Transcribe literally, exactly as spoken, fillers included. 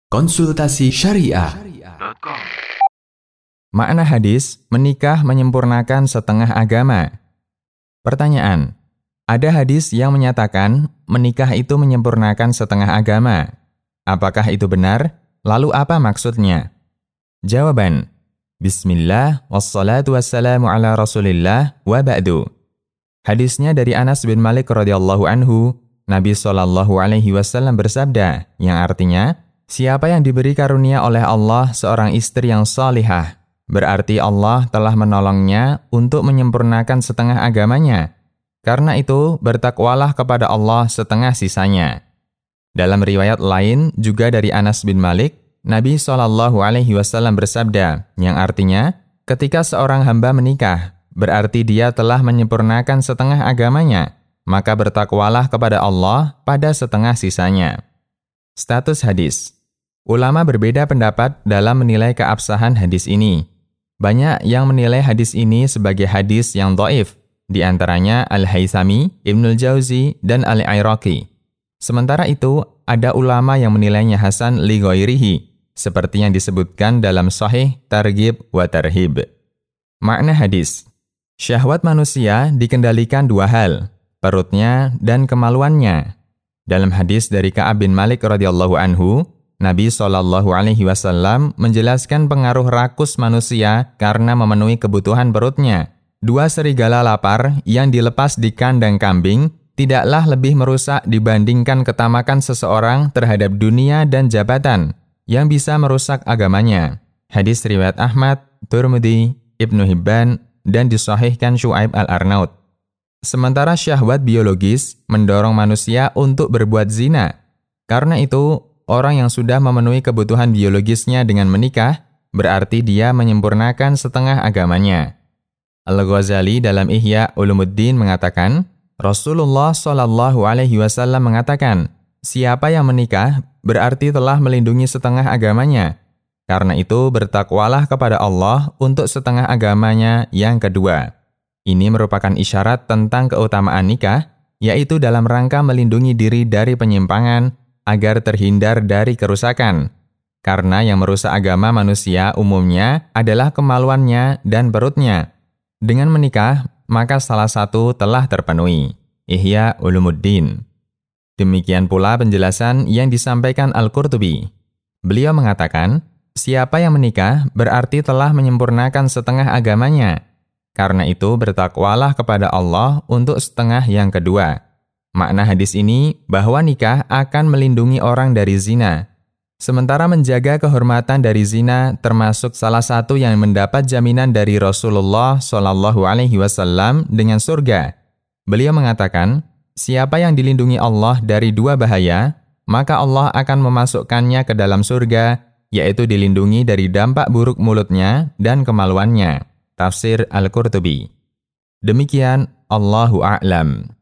Konsultasi Syariah. Makna hadis, menikah menyempurnakan setengah agama. Pertanyaan, ada hadis yang menyatakan menikah itu menyempurnakan setengah agama. Apakah itu benar? Lalu apa maksudnya? Jawaban, Bismillah, wassalatu wassalamu ala rasulillah, wa ba'du. Hadisnya dari Anas bin Malik radhiyallahu anhu, Nabi shallallahu alaihi wasallam bersabda, yang artinya, siapa yang diberi karunia oleh Allah seorang istri yang salihah, berarti Allah telah menolongnya untuk menyempurnakan setengah agamanya. Karena itu, bertakwalah kepada Allah setengah sisanya. Dalam riwayat lain, juga dari Anas bin Malik, Nabi shallallahu alaihi wasallam bersabda, yang artinya, ketika seorang hamba menikah, berarti dia telah menyempurnakan setengah agamanya, maka bertakwalah kepada Allah pada setengah sisanya. Status hadis. Ulama berbeda pendapat dalam menilai keabsahan hadis ini. Banyak yang menilai hadis ini sebagai hadis yang dhaif, di antaranya Al-Haythami, Ibnul Jauzi, dan Al-Iraqi. Sementara itu, ada ulama yang menilainya hasan li ghairihi, seperti yang disebutkan dalam Sahih Targhib wa Tarhib. Makna hadis. Syahwat manusia dikendalikan dua hal, perutnya dan kemaluannya. Dalam hadis dari Ka'ab bin Malik radhiyallahu anhu, Nabi shallallahu alaihi wasallam menjelaskan pengaruh rakus manusia karena memenuhi kebutuhan perutnya. Dua serigala lapar yang dilepas di kandang kambing tidaklah lebih merusak dibandingkan ketamakan seseorang terhadap dunia dan jabatan yang bisa merusak agamanya. Hadis riwayat Ahmad, Tirmidzi, Ibnu Hibban, dan disahihkan Syu'aib al-Arnaud. Sementara syahwat biologis mendorong manusia untuk berbuat zina. Karena itu, orang yang sudah memenuhi kebutuhan biologisnya dengan menikah, berarti dia menyempurnakan setengah agamanya. Al-Ghazali dalam Ihya Ulumuddin mengatakan, Rasulullah shallallahu alaihi wasallam mengatakan, siapa yang menikah berarti telah melindungi setengah agamanya. Karena itu bertakwalah kepada Allah untuk setengah agamanya yang kedua. Ini merupakan isyarat tentang keutamaan nikah, yaitu dalam rangka melindungi diri dari penyimpangan, agar terhindar dari kerusakan. Karena yang merusak agama manusia umumnya adalah kemaluannya dan perutnya. Dengan menikah, maka salah satu telah terpenuhi. Ihya Ulumuddin. Demikian pula penjelasan yang disampaikan Al-Qurtubi. Beliau mengatakan, siapa yang menikah berarti telah menyempurnakan setengah agamanya. Karena itu bertakwalah kepada Allah untuk setengah yang kedua. Makna hadis ini bahwa nikah akan melindungi orang dari zina. Sementara menjaga kehormatan dari zina termasuk salah satu yang mendapat jaminan dari Rasulullah shallallahu alaihi wasallam dengan surga. Beliau mengatakan, siapa yang dilindungi Allah dari dua bahaya, maka Allah akan memasukkannya ke dalam surga, yaitu dilindungi dari dampak buruk mulutnya dan kemaluannya. Tafsir Al-Qurtubi. Demikian, Allahu a'lam.